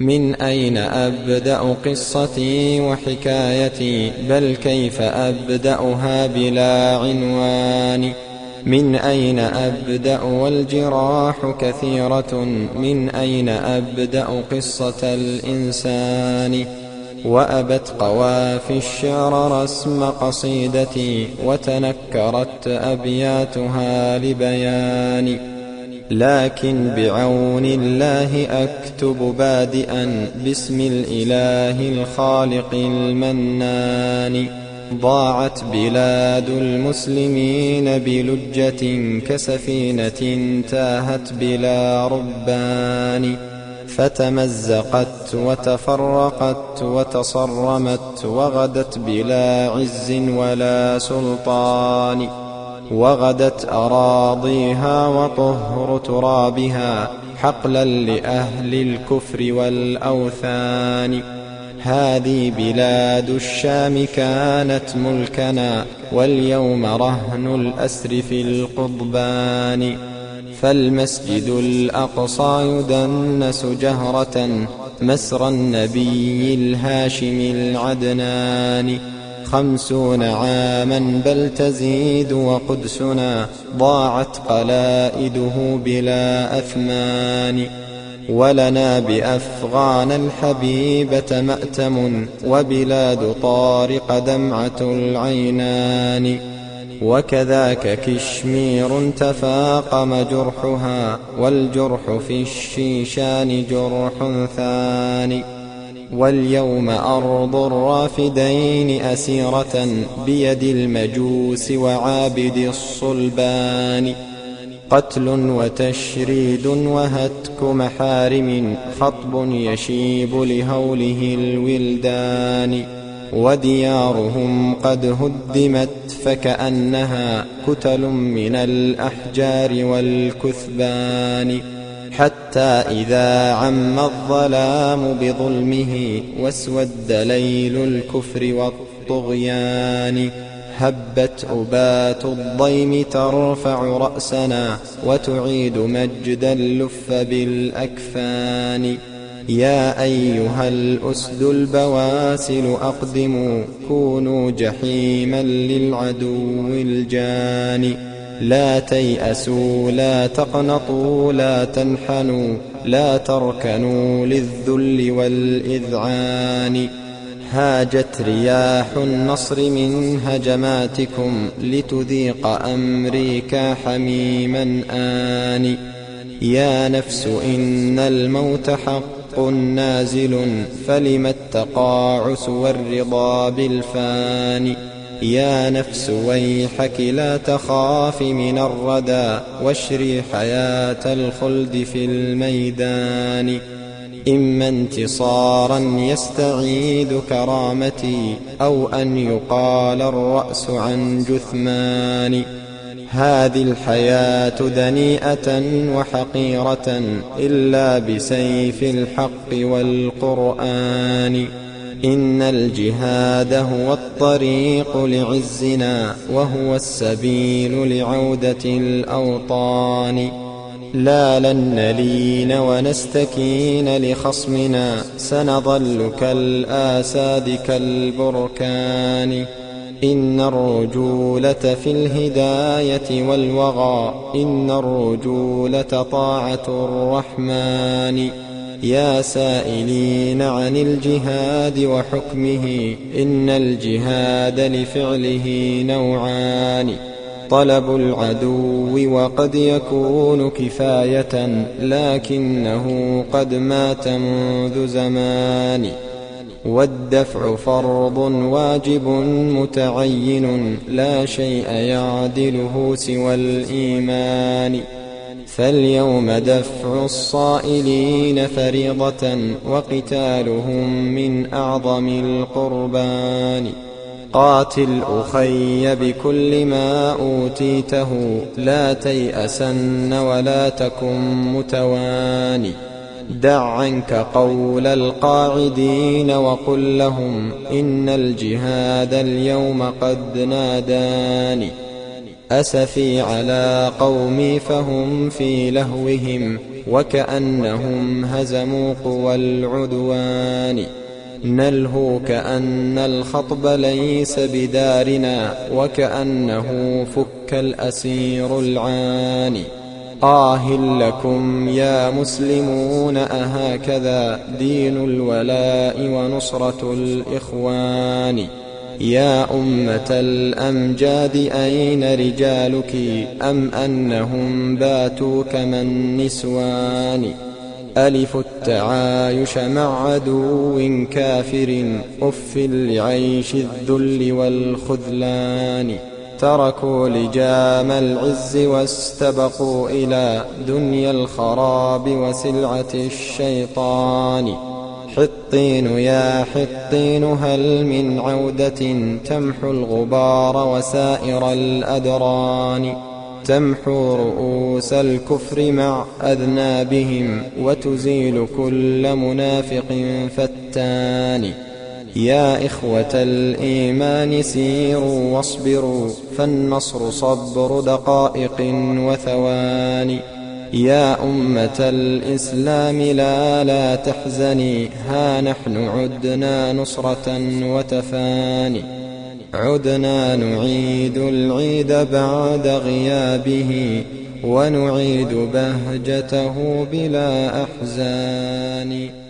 من أين أبدأ قصتي وحكايتي؟ بل كيف أبدأها بلا عنوان؟ من أين أبدأ والجراح كثيرة؟ من أين أبدأ قصة الإنسان؟ وأبت قوافي الشعر رسم قصيدتي، وتنكرت أبياتها لبيان. لكن بعون الله أكتب بادئا باسم الإله الخالق المنان. ضاعت بلاد المسلمين بلجة كسفينة تاهت بلا ربان، فتمزقت وتفرقت وتصرمت، وغدت بلا عز ولا سلطان. وغدت أراضيها وطهر ترابها حقلا لأهل الكفر والأوثان. هذه بلاد الشام كانت ملكنا، واليوم رهن الأسر في القضبان. فالمسجد الأقصى يدنس جهرة مسرى النبي الهاشم العدنان. 50 عاما بل تزيد وقدسنا ضاعت قلائده بلا أثمان. ولنا بأفغان الحبيبة مأتم، وبلاد طارق دمعة العينان. وكذاك كشمير تفاقم جرحها، والجرح في الشيشان جرح ثاني. واليوم أرض الرافدين أسيرة بيد المجوس وعابد الصلبان. قتل وتشريد وهتك محارم، خطب يشيب لهوله الولدان. وديارهم قد هدمت فكأنها كتل من الأحجار والكثبان. حتى إذا عم الظلام بظلمه واسود ليل الكفر والطغيان، هبت أبات الضيم ترفع رأسنا، وتعيد مجد اللف بالأكفان. يا أيها الأسد البواسل أقدموا، كونوا جحيما للعدو الجاني. لا تيأسوا لا تقنطوا لا تنحنوا، لا تركنوا للذل والإذعان. هاجت رياح النصر من هجماتكم، لتذيق أمريكا حميما آن. يا نفس إن الموت حق نازل، فلم التقاعس والرضا بالفان. يا نفس ويحك لا تخافي من الردى، واشري حياة الخلد في الميدان. إما انتصارا يستعيد كرامتي، أو أن يقال الرأس عن جثمان. هذه الحياة دنيئة وحقيرة، إلا بسيف الحق والقرآن. إن الجهاد هو الطريق لعزنا، وهو السبيل لعودة الأوطان. لا لن نلين ونستكين لخصمنا، سنظل كالآساد كالبركان. إن الرجولة في الهداية والوغى، إن الرجولة طاعة الرحمن. يا سائلين عن الجهاد وحكمه، إن الجهاد لفعله نوعان. طلب العدو وقد يكون كفاية، لكنه قد مات منذ زمان. والدفع فرض واجب متعين، لا شيء يعدله سوى الإيمان. فاليوم دفع الصائلين فريضة، وقتالهم من أعظم القربان. قاتل أخي بكل ما أوتيته، لا تيأسن ولا تكن متواني. دع عنك قول القاعدين وقل لهم، إن الجهاد اليوم قد ناداني. أسفي على قومي فهم في لهوهم وكأنهم هزموا قوى العدوان. نلهو كأن الخطب ليس بدارنا وكأنه فك الأسير العاني. لكم يا مسلمون أهكذا دين الولاء ونصرة الإخوان. يا أمة الأمجاد أين رجالك أم أنهم باتوا كما النسوان. ألف التعايش مع عدو كافر أف لعيش الذل والخذلان. تركوا لجام العز واستبقوا إلى دنيا الخراب وسلعة الشيطان. حطين يا حطين هل من عودة تمحو الغبار وسائر الأدران. تمحو رؤوس الكفر مع أذنابهم وتزيل كل منافق فتان. يا إخوة الإيمان سيروا واصبروا فالنصر صبر دقائق وثواني. يا أمة الإسلام لا تحزني ها نحن عدنا نصرة وتفاني. عدنا نعيد العيد بعد غيابه ونعيد بهجته بلا أحزان.